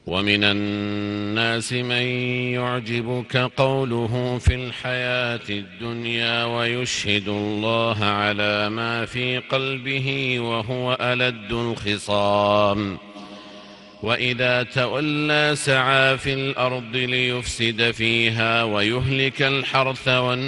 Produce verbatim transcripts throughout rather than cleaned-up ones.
ومن الناس من يعجبك قوله في الحياة الدنيا ويشهد الله على ما في قلبه وهو ألد الخصام وإذا تولى سعى في الأرض ليفسد فيها ويهلك الحرث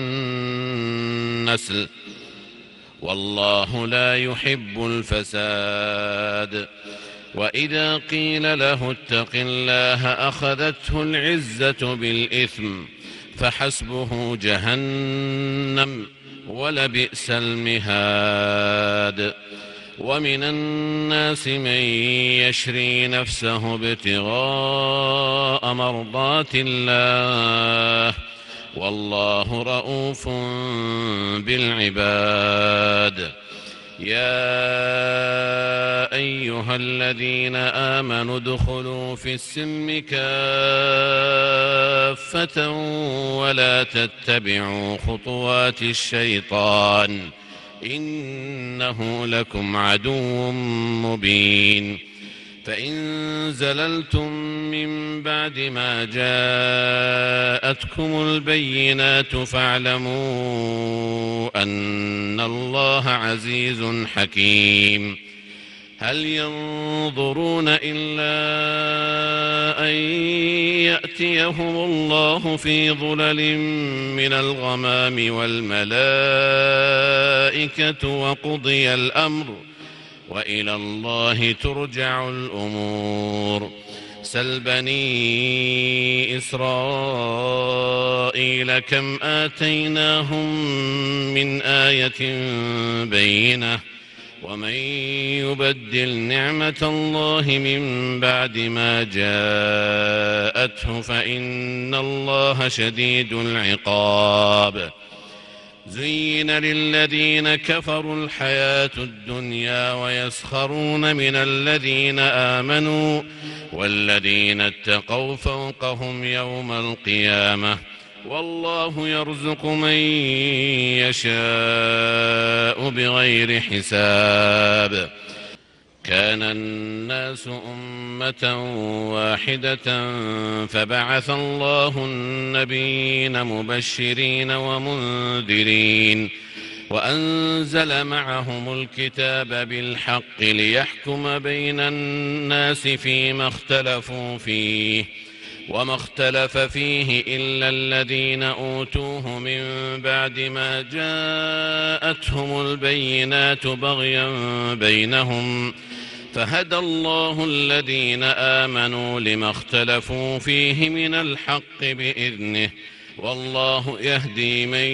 والنسل والله لا يحب الفساد. وإذا قيل له اتق الله أخذته العزة بالإثم فحسبه جهنم ولبئس المهاد. ومن الناس من يشري نفسه ابتغاء مرضات الله والله رءوف بالعباد. يا أيها الذين آمنوا ادخلوا في السلم كافة ولا تتبعوا خطوات الشيطان إنه لكم عدو مبين. فإن زللتم من بعد ما جاءتكم البينات فاعلموا أن الله عزيز حكيم. هل ينظرون إلا أن يأتيهم الله في ظلل من الغمام والملائكة وقضي الأمر وإلى الله ترجع الأمور. سل بني إسرائيل كم آتيناهم من آية بينة ومن يبدل نعمة الله من بعد ما جاءته فإن الله شديد العقاب. زين للذين كفروا الحياة الدنيا ويسخرون من الذين آمنوا والذين اتقوا فوقهم يوم القيامة والله يرزق من يشاء بغير حساب. كان الناس أمة واحدة فبعث الله النبيين مبشرين ومنذرين وأنزل معهم الكتاب بالحق ليحكم بين الناس فيما اختلفوا فيه وما اختلف فيه إلا الذين أوتوه من بعد ما جاءتهم البينات بغيا بينهم فهدى الله الذين آمنوا لما اختلفوا فيه من الحق بإذنه والله يهدي من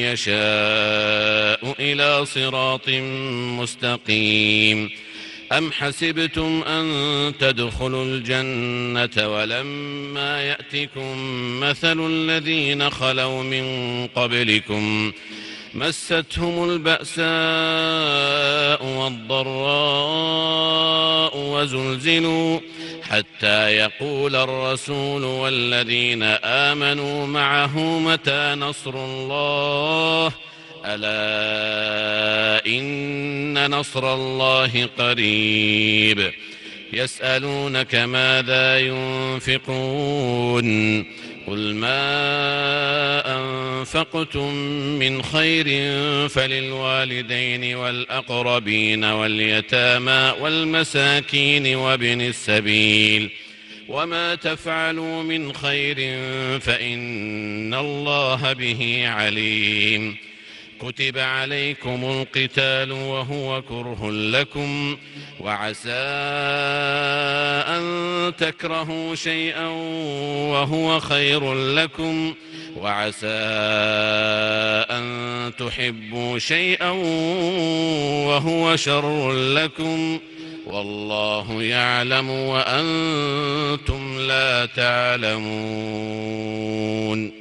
يشاء إلى صراط مستقيم. أم حسبتم أن تدخلوا الجنة ولما يأتكم مثل الذين خلوا من قبلكم مستهم البأساء والضراء وزلزلوا حتى يقول الرسول والذين آمنوا معه متى نصر الله ألا إن نصر الله قريب. يسألونك ماذا ينفقون قل ما أنفقتم من خير فللوالدين والأقربين واليتامى والمساكين وابن السبيل وما تفعلوا من خير فإن الله به عليم. كتب عليكم القتال وهو كره لكم وعسى أن تكرهوا شيئا وهو خير لكم وعسى أن تحبوا شيئا وهو شر لكم والله يعلم وأنتم لا تعلمون.